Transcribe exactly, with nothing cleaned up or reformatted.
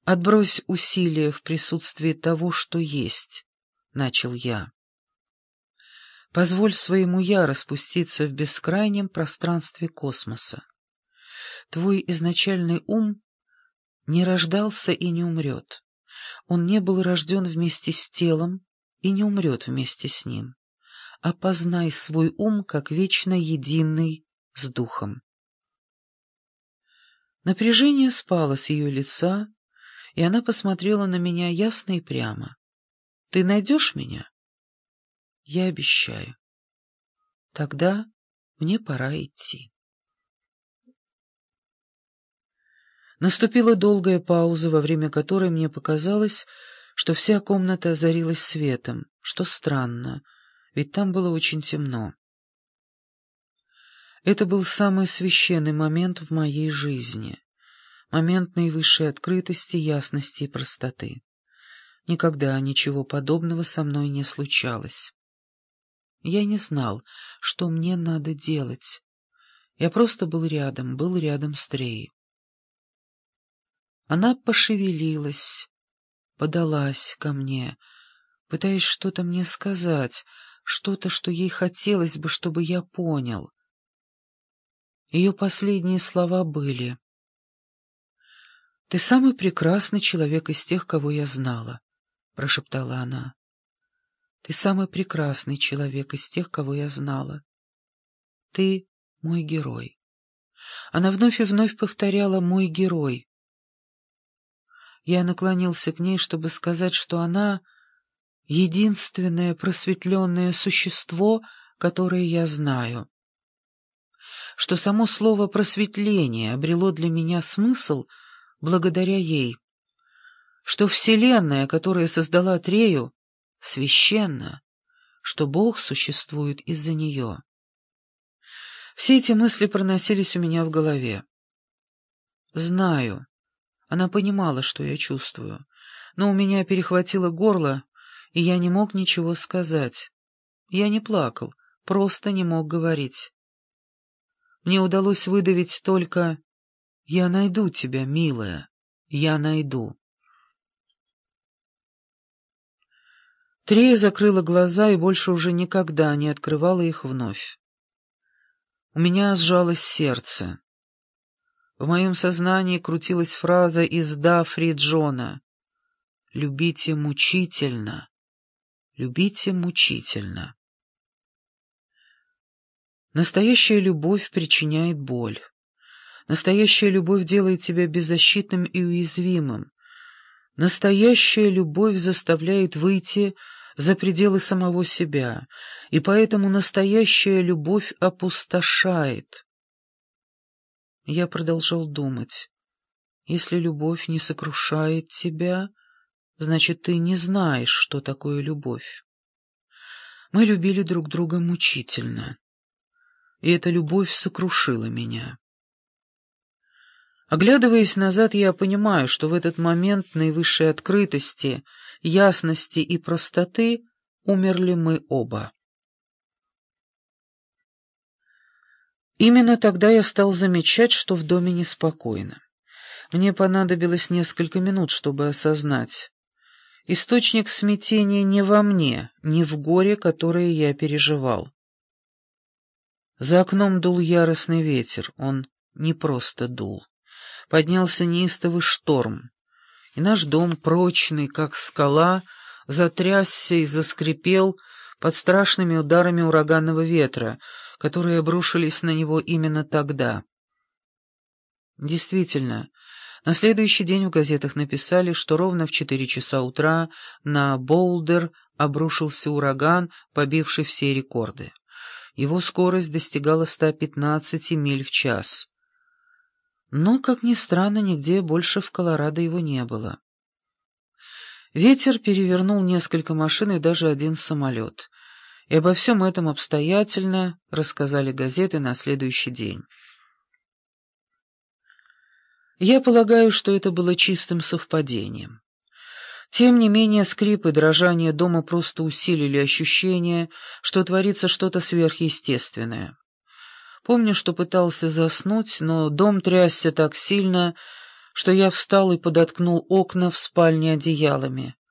«Отбрось усилия в присутствии того, что есть», — начал я. «Позволь своему «я» распуститься в бескрайнем пространстве космоса. Твой изначальный ум не рождался и не умрет. Он не был рожден вместе с телом и не умрет вместе с ним. Опознай свой ум как вечно единый с духом». Напряжение спало с ее лица, и она посмотрела на меня ясно и прямо. «Ты найдешь меня?» «Я обещаю». «Тогда мне пора идти». Наступила долгая пауза, во время которой мне показалось, что вся комната озарилась светом, что странно, ведь там было очень темно. Это был самый священный момент в моей жизни, момент наивысшей открытости, ясности и простоты. Никогда ничего подобного со мной не случалось. Я не знал, что мне надо делать. Я просто был рядом, был рядом с Треей. Она пошевелилась, подалась ко мне, пытаясь что-то мне сказать, что-то, что ей хотелось бы, чтобы я понял. Ее последние слова были: «Ты самый прекрасный человек из тех, кого я знала», — прошептала она. «Ты самый прекрасный человек из тех, кого я знала. Ты мой герой». Она вновь и вновь повторяла «мой герой». Я наклонился к ней, чтобы сказать, что она — единственное просветленное существо, которое я знаю, что само слово «просветление» обрело для меня смысл благодаря ей, что Вселенная, которая создала Трею, священна, что Бог существует из-за нее. Все эти мысли проносились у меня в голове. Знаю, она понимала, что я чувствую, но у меня перехватило горло, и я не мог ничего сказать. Я не плакал, просто не мог говорить. Мне удалось выдавить только: «Я найду тебя, милая, я найду». Трея закрыла глаза и больше уже никогда не открывала их вновь. У меня сжалось сердце. В моем сознании крутилась фраза из «Дафри Джона»: «Любите мучительно, любите мучительно». Настоящая любовь причиняет боль. Настоящая любовь делает тебя беззащитным и уязвимым. Настоящая любовь заставляет выйти за пределы самого себя, и поэтому настоящая любовь опустошает. Я продолжал думать: если любовь не сокрушает тебя, значит, ты не знаешь, что такое любовь. Мы любили друг друга мучительно, и эта любовь сокрушила меня. Оглядываясь назад, я понимаю, что в этот момент наивысшей открытости, ясности и простоты умерли мы оба. Именно тогда я стал замечать, что в доме неспокойно. Мне понадобилось несколько минут, чтобы осознать: источник смятения не во мне, не в горе, которое я переживал. За окном дул яростный ветер, он не просто дул. Поднялся неистовый шторм, и наш дом, прочный, как скала, затрясся и заскрипел под страшными ударами ураганного ветра, которые обрушились на него именно тогда. Действительно, на следующий день в газетах написали, что ровно в четыре часа утра на Боулдер обрушился ураган, побивший все рекорды. Его скорость достигала ста пятнадцати миль в час. Но, как ни странно, нигде больше в Колорадо его не было. Ветер перевернул несколько машин и даже один самолет. И обо всем этом обстоятельно рассказали газеты на следующий день. Я полагаю, что это было чистым совпадением. Тем не менее, скрип и дрожание дома просто усилили ощущение, что творится что-то сверхъестественное. Помню, что пытался заснуть, но дом трясся так сильно, что я встал и подоткнул окна в спальне одеялами.